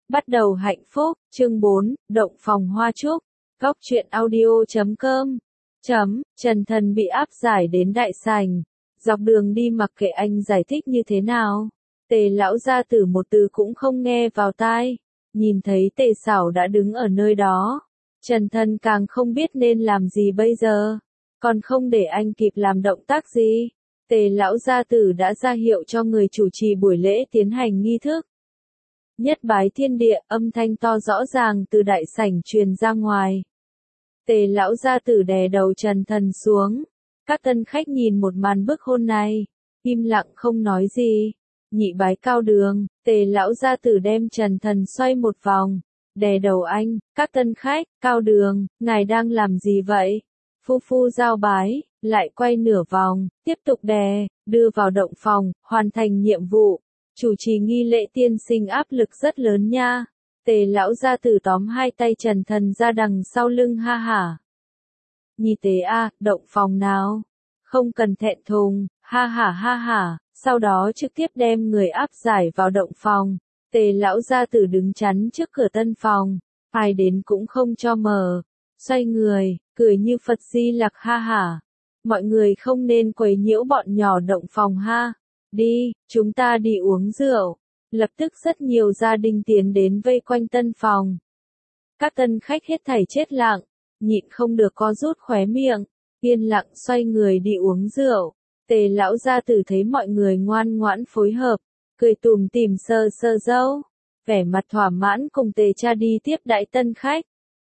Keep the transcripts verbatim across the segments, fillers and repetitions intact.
Bắt đầu hạnh phúc, chương bốn, động phòng hoa trúc, góc truyện audio chấm com, chấm, Trần Thần bị áp giải đến đại sảnh, dọc đường đi mặc kệ anh giải thích như thế nào, Tề lão gia tử một từ cũng không nghe vào tai, nhìn thấy Tề Sảo đã đứng ở nơi đó, Trần Thần càng không biết nên làm gì bây giờ, còn không để anh kịp làm động tác gì, Tề lão gia tử đã ra hiệu cho người chủ trì buổi lễ tiến hành nghi thức. Nhất bái thiên địa, âm thanh to rõ ràng từ đại sảnh truyền ra ngoài. Tề lão gia tử đè đầu Trần Thần xuống. Các tân khách nhìn một màn bức hôn này, im lặng không nói gì. Nhị bái cao đường, Tề lão gia tử đem Trần Thần xoay một vòng, đè đầu anh, các tân khách, cao đường, ngài đang làm gì vậy? Phu phu giao bái, lại quay nửa vòng, tiếp tục đè, đưa vào động phòng, hoàn thành nhiệm vụ. Chủ trì nghi lễ tiên sinh áp lực rất lớn nha. Tề lão gia tử tóm hai tay Trần Thần ra đằng sau lưng ha hả. Nhi tế a, động phòng nào. Không cần thẹn thùng, ha hả ha hả, sau đó trực tiếp đem người áp giải vào động phòng. Tề lão gia tử đứng chắn trước cửa tân phòng, ai đến cũng không cho mở. Xoay người, cười như Phật Di Lặc ha hả. Mọi người không nên quấy nhiễu bọn nhỏ động phòng ha. Đi, chúng ta đi uống rượu. Lập tức rất nhiều gia đình tiến đến vây quanh tân phòng. Các tân khách hết thảy chết lặng, nhịn không được co rút khóe miệng, yên lặng xoay người đi uống rượu. Tề lão gia tử thấy mọi người ngoan ngoãn phối hợp, cười tủm tỉm sờ sờ râu, vẻ mặt thỏa mãn cùng Tề cha đi tiếp đãi tân khách.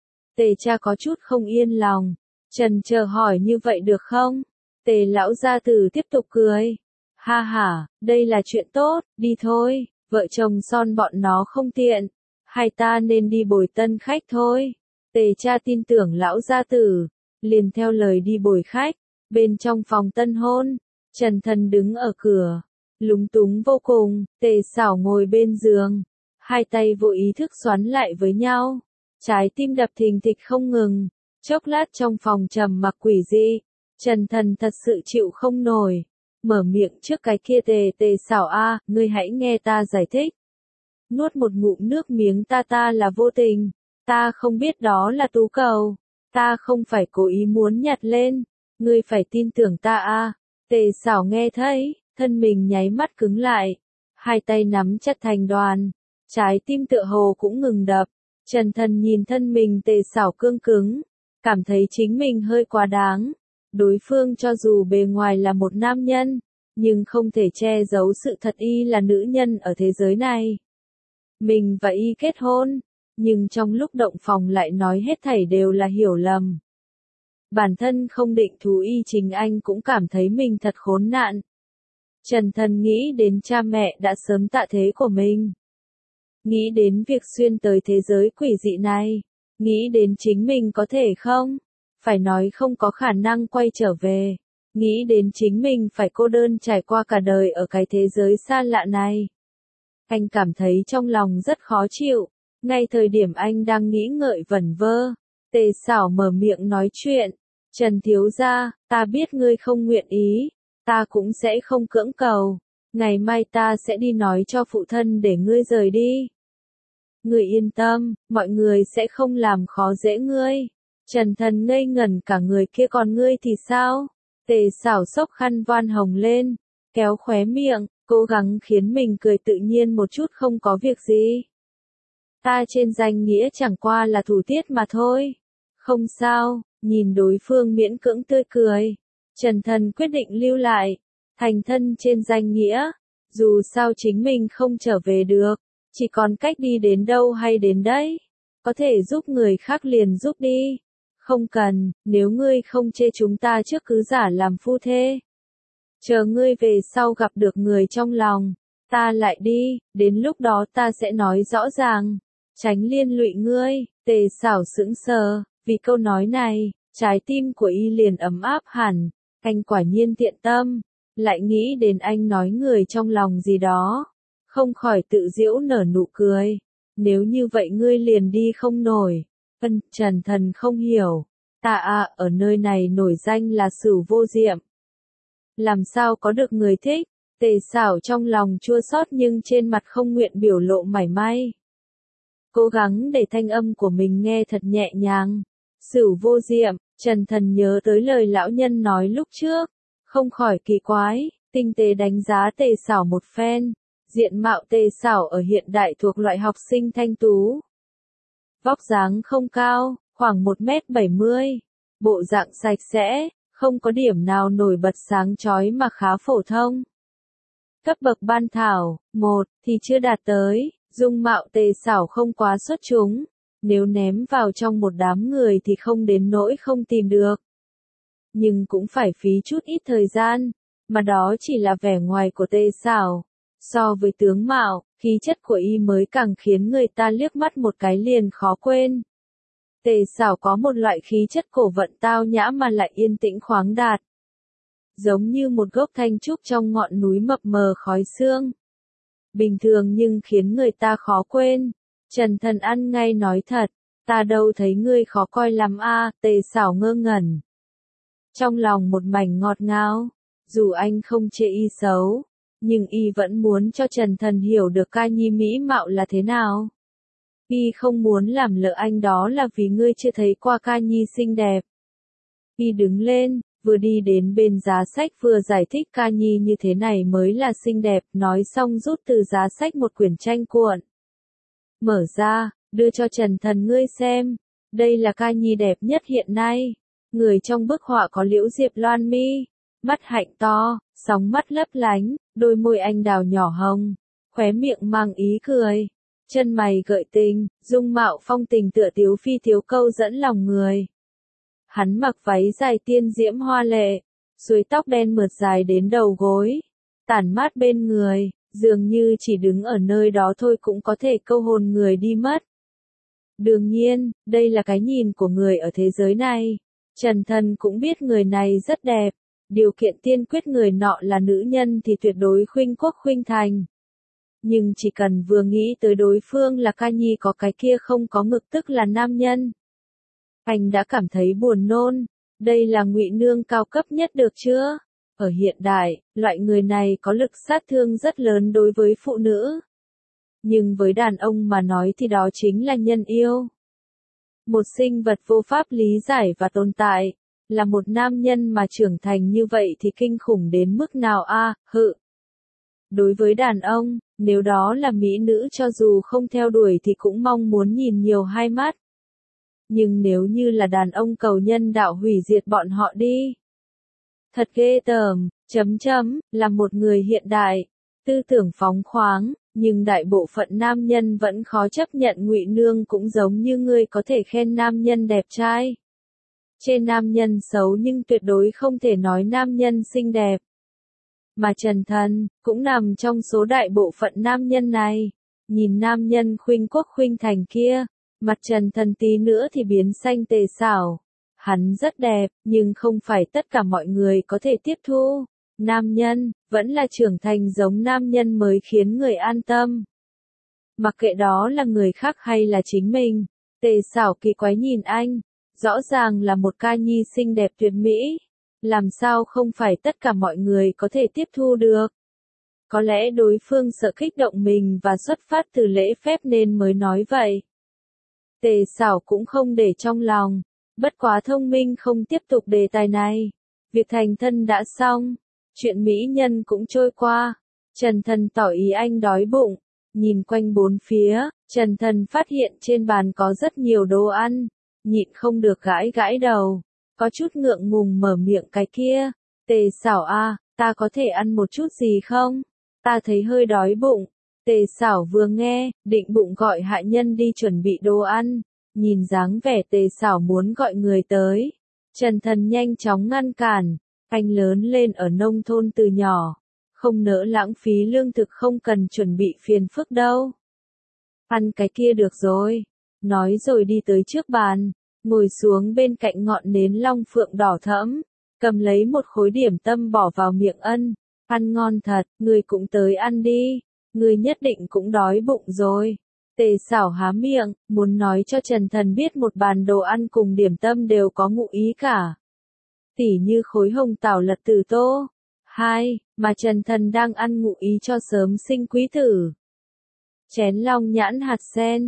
Tề cha có chút không yên lòng, trần chờ hỏi như vậy được không? Tề lão gia tử tiếp tục cười. Ha ha, đây là chuyện tốt, đi thôi, vợ chồng son bọn nó không tiện, hay ta nên đi bồi tân khách thôi. Tề cha tin tưởng lão gia tử, liền theo lời đi bồi khách, bên trong phòng tân hôn, Trần Thần đứng ở cửa, lúng túng vô cùng, Tề Sảo ngồi bên giường, hai tay vô ý thức xoắn lại với nhau, trái tim đập thình thịch không ngừng, chốc lát trong phòng trầm mặc quỷ dị, Trần Thần thật sự chịu không nổi. Mở miệng trước cái kia Tề Tề Sảo a, ngươi hãy nghe ta giải thích. Nuốt một ngụm nước miếng ta ta là vô tình, ta không biết đó là tú cầu, ta không phải cố ý muốn nhặt lên, ngươi phải tin tưởng ta a. Tề Sảo nghe thấy, thân mình nháy mắt cứng lại, hai tay nắm chặt thành đoàn, trái tim tựa hồ cũng ngừng đập. Trần Thần nhìn thân mình Tề Sảo cương cứng, cảm thấy chính mình hơi quá đáng. Đối phương cho dù bề ngoài là một nam nhân, nhưng không thể che giấu sự thật y là nữ nhân ở thế giới này. Mình và y kết hôn, nhưng trong lúc động phòng lại nói hết thảy đều là hiểu lầm. Bản thân không định thú y chính anh cũng cảm thấy mình thật khốn nạn. Trần Thần nghĩ đến cha mẹ đã sớm tạ thế của mình. Nghĩ đến việc xuyên tới thế giới quỷ dị này. Nghĩ đến chính mình có thể không? Phải nói không có khả năng quay trở về. Nghĩ đến chính mình phải cô đơn trải qua cả đời ở cái thế giới xa lạ này. Anh cảm thấy trong lòng rất khó chịu. Ngay thời điểm anh đang nghĩ ngợi vẩn vơ, Tề Sảo mở miệng nói chuyện. Trần thiếu gia, ta biết ngươi không nguyện ý. Ta cũng sẽ không cưỡng cầu. Ngày mai ta sẽ đi nói cho phụ thân để ngươi rời đi. Ngươi yên tâm, mọi người sẽ không làm khó dễ ngươi. Trần Thần ngây ngẩn cả người, kia còn ngươi thì sao? Tề Sảo xốc khăn voan hồng lên, kéo khóe miệng, cố gắng khiến mình cười tự nhiên một chút, không có việc gì. Ta trên danh nghĩa chẳng qua là thủ tiết mà thôi. Không sao, nhìn đối phương miễn cưỡng tươi cười. Trần Thần quyết định lưu lại, thành thân trên danh nghĩa. Dù sao chính mình không trở về được, chỉ còn cách đi đến đâu hay đến đấy. Có thể giúp người khác liền giúp đi. Không cần, nếu ngươi không chê chúng ta trước cứ giả làm phu thê. Chờ ngươi về sau gặp được người trong lòng, ta lại đi, đến lúc đó ta sẽ nói rõ ràng, tránh liên lụy ngươi. Tề Sảo sững sờ, vì câu nói này, trái tim của y liền ấm áp hẳn, anh quả nhiên thiện tâm, lại nghĩ đến anh nói người trong lòng gì đó, không khỏi tự giễu nở nụ cười. Nếu như vậy ngươi liền đi không nổi. Ân, Trần Thần không hiểu. Ta à, ở nơi này nổi danh là Sửu Vô Diệm. Làm sao có được người thích? Tề Sảo trong lòng chua xót nhưng trên mặt không nguyện biểu lộ mảy may. cố gắng để thanh âm của mình nghe thật nhẹ nhàng. Sửu vô diệm, Trần Thần nhớ tới lời lão nhân nói lúc trước, không khỏi kỳ quái, tinh tế đánh giá Tề Sảo một phen. Diện mạo Tề Sảo ở hiện đại thuộc loại học sinh thanh tú. Vóc dáng không cao, khoảng một mét bảy mươi, bộ dạng sạch sẽ, không có điểm nào nổi bật sáng chói mà khá phổ thông. Cấp bậc ban thảo, một, thì chưa đạt tới, dung mạo Tề Sảo không quá xuất chúng, nếu ném vào trong một đám người thì không đến nỗi không tìm được. Nhưng cũng phải phí chút ít thời gian, mà đó chỉ là vẻ ngoài của Tề Sảo. So với tướng mạo, khí chất của y mới càng khiến người ta liếc mắt một cái liền khó quên. Tề Sảo có một loại khí chất cổ vận tao nhã mà lại yên tĩnh khoáng đạt. Giống như một gốc thanh trúc trong ngọn núi mập mờ khói sương. Bình thường nhưng khiến người ta khó quên. Trần Thần ăn ngay nói thật, ta đâu thấy ngươi khó coi lắm a. Tề Sảo ngơ ngẩn. Trong lòng một mảnh ngọt ngào, dù anh không chê y xấu, nhưng y vẫn muốn cho Trần Thần hiểu được ca nhi mỹ mạo là thế nào. Y không muốn làm lỡ anh đó là vì ngươi chưa thấy qua ca nhi xinh đẹp. Y đứng lên, vừa đi đến bên giá sách vừa giải thích ca nhi như thế này mới là xinh đẹp, nói xong rút từ giá sách một quyển tranh cuộn. Mở ra, đưa cho Trần Thần ngươi xem, đây là ca nhi đẹp nhất hiện nay. Người trong bức họa có Liễu Diệp Loan mi, mắt hạnh to, sóng mắt lấp lánh, đôi môi anh đào nhỏ hồng, khóe miệng mang ý cười, chân mày gợi tình, dung mạo phong tình tựa tiếu phi thiếu câu dẫn lòng người. Hắn mặc váy dài tiên diễm hoa lệ, xuôi tóc đen mượt dài đến đầu gối, tản mát bên người, dường như chỉ đứng ở nơi đó thôi cũng có thể câu hồn người đi mất. Đương nhiên, đây là cái nhìn của người ở thế giới này. Trần Thần cũng biết người này rất đẹp, điều kiện tiên quyết người nọ là nữ nhân thì tuyệt đối khuynh quốc khuynh thành. Nhưng chỉ cần vừa nghĩ tới đối phương là ca nhi có cái kia không có ngực tức là nam nhân. Anh đã cảm thấy buồn nôn, đây là ngụy nương cao cấp nhất được chưa? Ở hiện đại, loại người này có lực sát thương rất lớn đối với phụ nữ. Nhưng với đàn ông mà nói thì đó chính là nhân yêu. Một sinh vật vô pháp lý giải và tồn tại, là một nam nhân mà trưởng thành như vậy thì kinh khủng đến mức nào a, à, hự. Đối với đàn ông, nếu đó là mỹ nữ cho dù không theo đuổi thì cũng mong muốn nhìn nhiều hai mắt. Nhưng nếu như là đàn ông cầu nhân đạo hủy diệt bọn họ đi. Thật ghê tởm, chấm chấm, là một người hiện đại, tư tưởng phóng khoáng, nhưng đại bộ phận nam nhân vẫn khó chấp nhận ngụy nương cũng giống như ngươi có thể khen nam nhân đẹp trai. Trên nam nhân xấu nhưng tuyệt đối không thể nói nam nhân xinh đẹp. Mà Trần Thần, cũng nằm trong số đại bộ phận nam nhân này. Nhìn nam nhân khuynh quốc khuynh thành kia, mặt Trần Thần tí nữa thì biến xanh Tề Sảo. Hắn rất đẹp, nhưng không phải tất cả mọi người có thể tiếp thu. Nam nhân, vẫn là trưởng thành giống nam nhân mới khiến người an tâm. Mặc kệ đó là người khác hay là chính mình, Tề Sảo kỳ quái nhìn anh, rõ ràng là một ca nhi xinh đẹp tuyệt mỹ. Làm sao không phải tất cả mọi người có thể tiếp thu được? Có lẽ đối phương sợ kích động mình và xuất phát từ lễ phép nên mới nói vậy. Tề Sảo cũng không để trong lòng, bất quá thông minh không tiếp tục đề tài này. Việc thành thân đã xong, chuyện mỹ nhân cũng trôi qua. Trần Thần tỏ ý anh đói bụng, nhìn quanh bốn phía, Trần Thần phát hiện trên bàn có rất nhiều đồ ăn, nhịn không được gãi gãi đầu, có chút ngượng ngùng mở miệng cái kia. Tề Sảo a, ta có thể ăn một chút gì không? Ta thấy hơi đói bụng. Tề Sảo vừa nghe, định bụng gọi hạ nhân đi chuẩn bị đồ ăn, nhìn dáng vẻ Tề Sảo muốn gọi người tới. Trần Thần nhanh chóng ngăn cản, anh lớn lên ở nông thôn từ nhỏ, không nỡ lãng phí lương thực không cần chuẩn bị phiền phức đâu. Ăn cái kia được rồi, nói rồi đi tới trước bàn, ngồi xuống bên cạnh ngọn nến long phượng đỏ thẫm, cầm lấy một khối điểm tâm bỏ vào miệng ân, ăn ngon thật, người cũng tới ăn đi, người nhất định cũng đói bụng rồi. Tề Sảo há miệng, muốn nói cho Trần Thần biết một bàn đồ ăn cùng điểm tâm đều có ngụ ý cả. Tỉ như khối hồng tảo lật từ tô. Hai, mà Trần Thần đang ăn ngụ ý cho sớm sinh quý tử. Chén long nhãn hạt sen.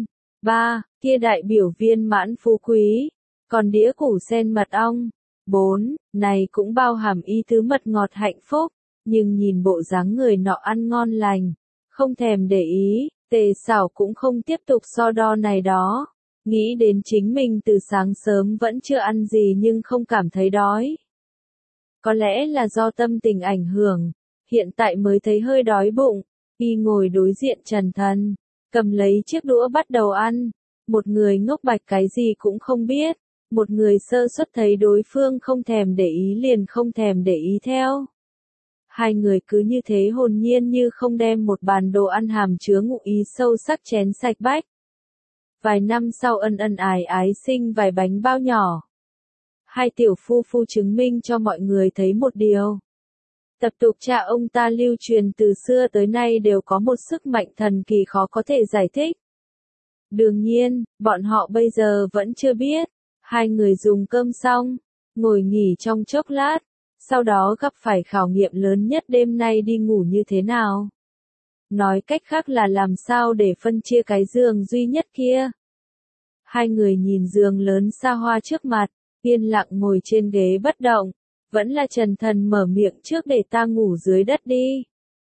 ba. Kia đại biểu viên mãn phú quý. Còn đĩa củ sen mật ong. bốn. Này cũng bao hàm ý tứ mật ngọt hạnh phúc. Nhưng nhìn bộ dáng người nọ ăn ngon lành. Không thèm để ý, Tề Sảo cũng không tiếp tục so đo này đó. Nghĩ đến chính mình từ sáng sớm vẫn chưa ăn gì nhưng không cảm thấy đói. Có lẽ là do tâm tình ảnh hưởng, hiện tại mới thấy hơi đói bụng. Y ngồi đối diện Trần Thần, cầm lấy chiếc đũa bắt đầu ăn. Một người ngốc bạch cái gì cũng không biết, một người sơ suất thấy đối phương không thèm để ý liền không thèm để ý theo. Hai người cứ như thế hồn nhiên như không đem một bàn đồ ăn hàm chứa ngụ ý sâu sắc chén sạch bách. Vài năm sau ân ân ái ái sinh vài bánh bao nhỏ. Hai tiểu phu phu chứng minh cho mọi người thấy một điều. Tập tục cha ông ta lưu truyền từ xưa tới nay đều có một sức mạnh thần kỳ khó có thể giải thích. Đương nhiên, bọn họ bây giờ vẫn chưa biết. Hai người dùng cơm xong, ngồi nghỉ trong chốc lát, sau đó gặp phải khảo nghiệm lớn nhất đêm nay đi ngủ như thế nào. Nói cách khác là làm sao để phân chia cái giường duy nhất kia. Hai người nhìn giường lớn xa hoa trước mặt, yên lặng ngồi trên ghế bất động. Vẫn là Trần Thần mở miệng trước để ta ngủ dưới đất đi.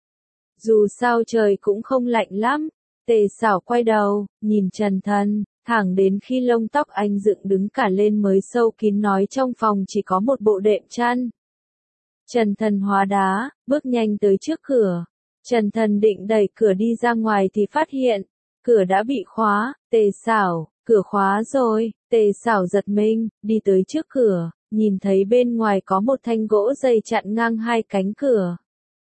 Dù sao trời cũng không lạnh lắm. Tề Sảo quay đầu, nhìn Trần Thần, thẳng đến khi lông tóc anh dựng đứng cả lên mới sâu kín nói trong phòng chỉ có một bộ đệm chăn. Trần Thần hóa đá, bước nhanh tới trước cửa. Trần Thần định đẩy cửa đi ra ngoài thì phát hiện, cửa đã bị khóa. Tề Sảo, cửa khóa rồi. Tề Sảo giật mình, đi tới trước cửa, nhìn thấy bên ngoài có một thanh gỗ dày chặn ngang hai cánh cửa.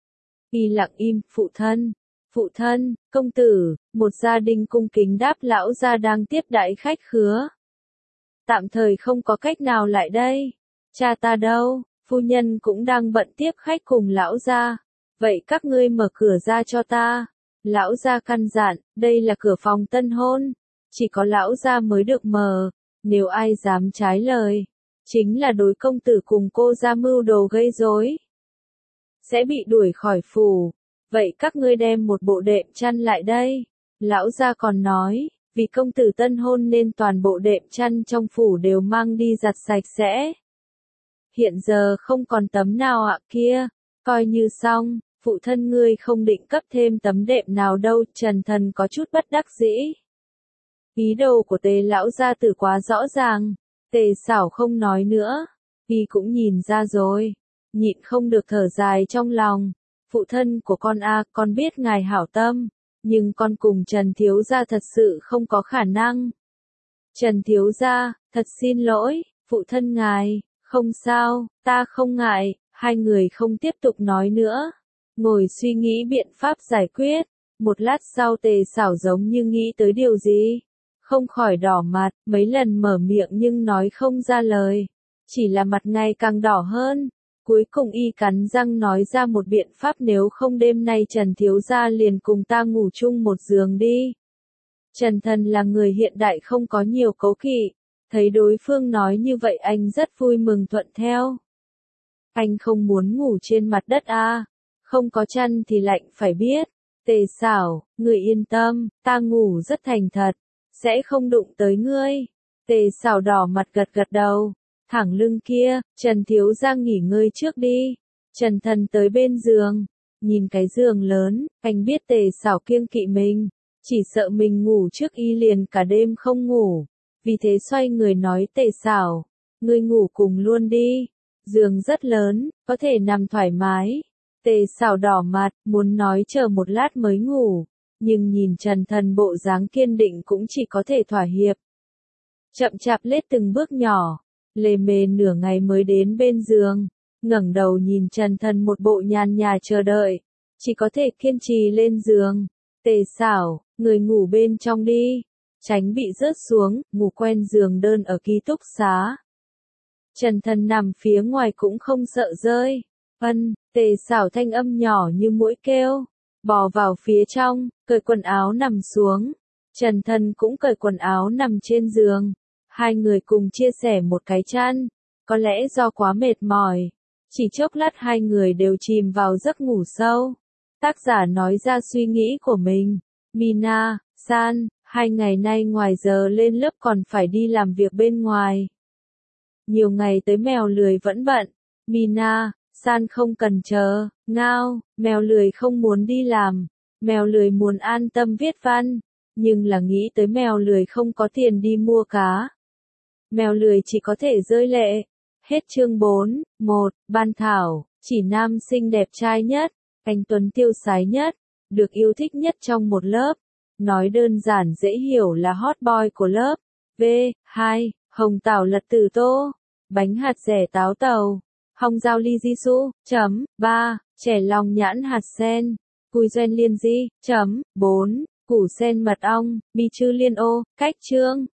Y lặng im, phụ thân, phụ thân, công tử, một gia đình cung kính đáp lão gia đang tiếp đãi khách khứa. Tạm thời không có cách nào lại đây. Cha ta đâu, phu nhân cũng đang bận tiếp khách cùng lão gia. Vậy các ngươi mở cửa ra cho ta. Lão gia căn dặn, đây là cửa phòng tân hôn. Chỉ có lão gia mới được mở. Nếu ai dám trái lời, chính là đối công tử cùng cô ra mưu đồ gây rối, sẽ bị đuổi khỏi phủ. Vậy các ngươi đem một bộ đệm chăn lại đây. Lão gia còn nói, vì công tử tân hôn nên toàn bộ đệm chăn trong phủ đều mang đi giặt sạch sẽ. Hiện giờ không còn tấm nào ạ kia, coi như xong, phụ thân ngươi không định cấp thêm tấm đệm nào đâu. Trần Thần có chút bất đắc dĩ. Ý đồ của Tề lão gia tử quá rõ ràng. Tề Sảo không nói nữa, y cũng nhìn ra rồi, nhịn không được thở dài trong lòng. Phụ thân của con a, con biết ngài hảo tâm, nhưng con cùng Trần thiếu gia thật sự không có khả năng. Trần thiếu gia, thật xin lỗi, phụ thân ngài, không sao, ta không ngại. Hai người không tiếp tục nói nữa, ngồi suy nghĩ biện pháp giải quyết. Một lát sau Tề Sảo giống như nghĩ tới điều gì, không khỏi đỏ mặt, mấy lần mở miệng nhưng nói không ra lời, chỉ là mặt ngày càng đỏ hơn. Cuối cùng y cắn răng nói ra một biện pháp, nếu không đêm nay Trần thiếu gia liền cùng ta ngủ chung một giường đi. Trần Thần là người hiện đại không có nhiều cấu kỵ, thấy đối phương nói như vậy anh rất vui mừng thuận theo. Anh không muốn ngủ trên mặt đất à, không có chăn thì lạnh phải biết. Tề Sảo, người yên tâm, ta ngủ rất thành thật, sẽ không đụng tới ngươi. Tề Sảo đỏ mặt gật gật đầu, thẳng lưng kia, Trần thiếu gia nghỉ ngơi trước đi. Trần Thần tới bên giường, nhìn cái giường lớn, anh biết Tề Sảo kiêng kỵ mình, chỉ sợ mình ngủ trước y liền cả đêm không ngủ, vì thế xoay người nói Tề Sảo, ngươi ngủ cùng luôn đi, giường rất lớn, có thể nằm thoải mái. Tề Sảo đỏ mặt, muốn nói chờ một lát mới ngủ, nhưng nhìn Trần Thần bộ dáng kiên định cũng chỉ có thể thỏa hiệp. Chậm chạp lết từng bước nhỏ, lề mề nửa ngày mới đến bên giường, ngẩng đầu nhìn Trần Thần một bộ nhàn nhã chờ đợi, chỉ có thể kiên trì lên giường. Tề Sảo, người ngủ bên trong đi, tránh bị rớt xuống, ngủ quen giường đơn ở ký túc xá. Trần Thần nằm phía ngoài cũng không sợ rơi. Ân, Tề Sảo thanh âm nhỏ như mũi kêu, bò vào phía trong, cởi quần áo nằm xuống. Trần Thần cũng cởi quần áo nằm trên giường. Hai người cùng chia sẻ một cái chăn. Có lẽ do quá mệt mỏi, chỉ chốc lát hai người đều chìm vào giấc ngủ sâu. Tác giả nói ra suy nghĩ của mình. Mina, San, Hai ngày nay ngoài giờ lên lớp còn phải đi làm việc bên ngoài. Nhiều ngày tới mèo lười vẫn bận. Mina, San không cần chờ. Ngao, mèo lười không muốn đi làm. Mèo lười muốn an tâm viết văn. Nhưng là nghĩ tới mèo lười không có tiền đi mua cá. Mèo lười chỉ có thể rơi lệ. Hết chương bốn. một. Ban thảo, chỉ nam xinh đẹp trai nhất, anh Tuấn tiêu sái nhất, được yêu thích nhất trong một lớp. Nói đơn giản dễ hiểu là hot boy của lớp. V. hai. Hồng tảo lật tử tô. Bánh hạt dẻ táo tàu. Hồng giao ly jisoo. Chấm. ba. Chè lòng nhãn hạt sen. Cùi doen liên di. Chấm. bốn. Củ sen mật ong. Mì chư liên ô. Cách chương.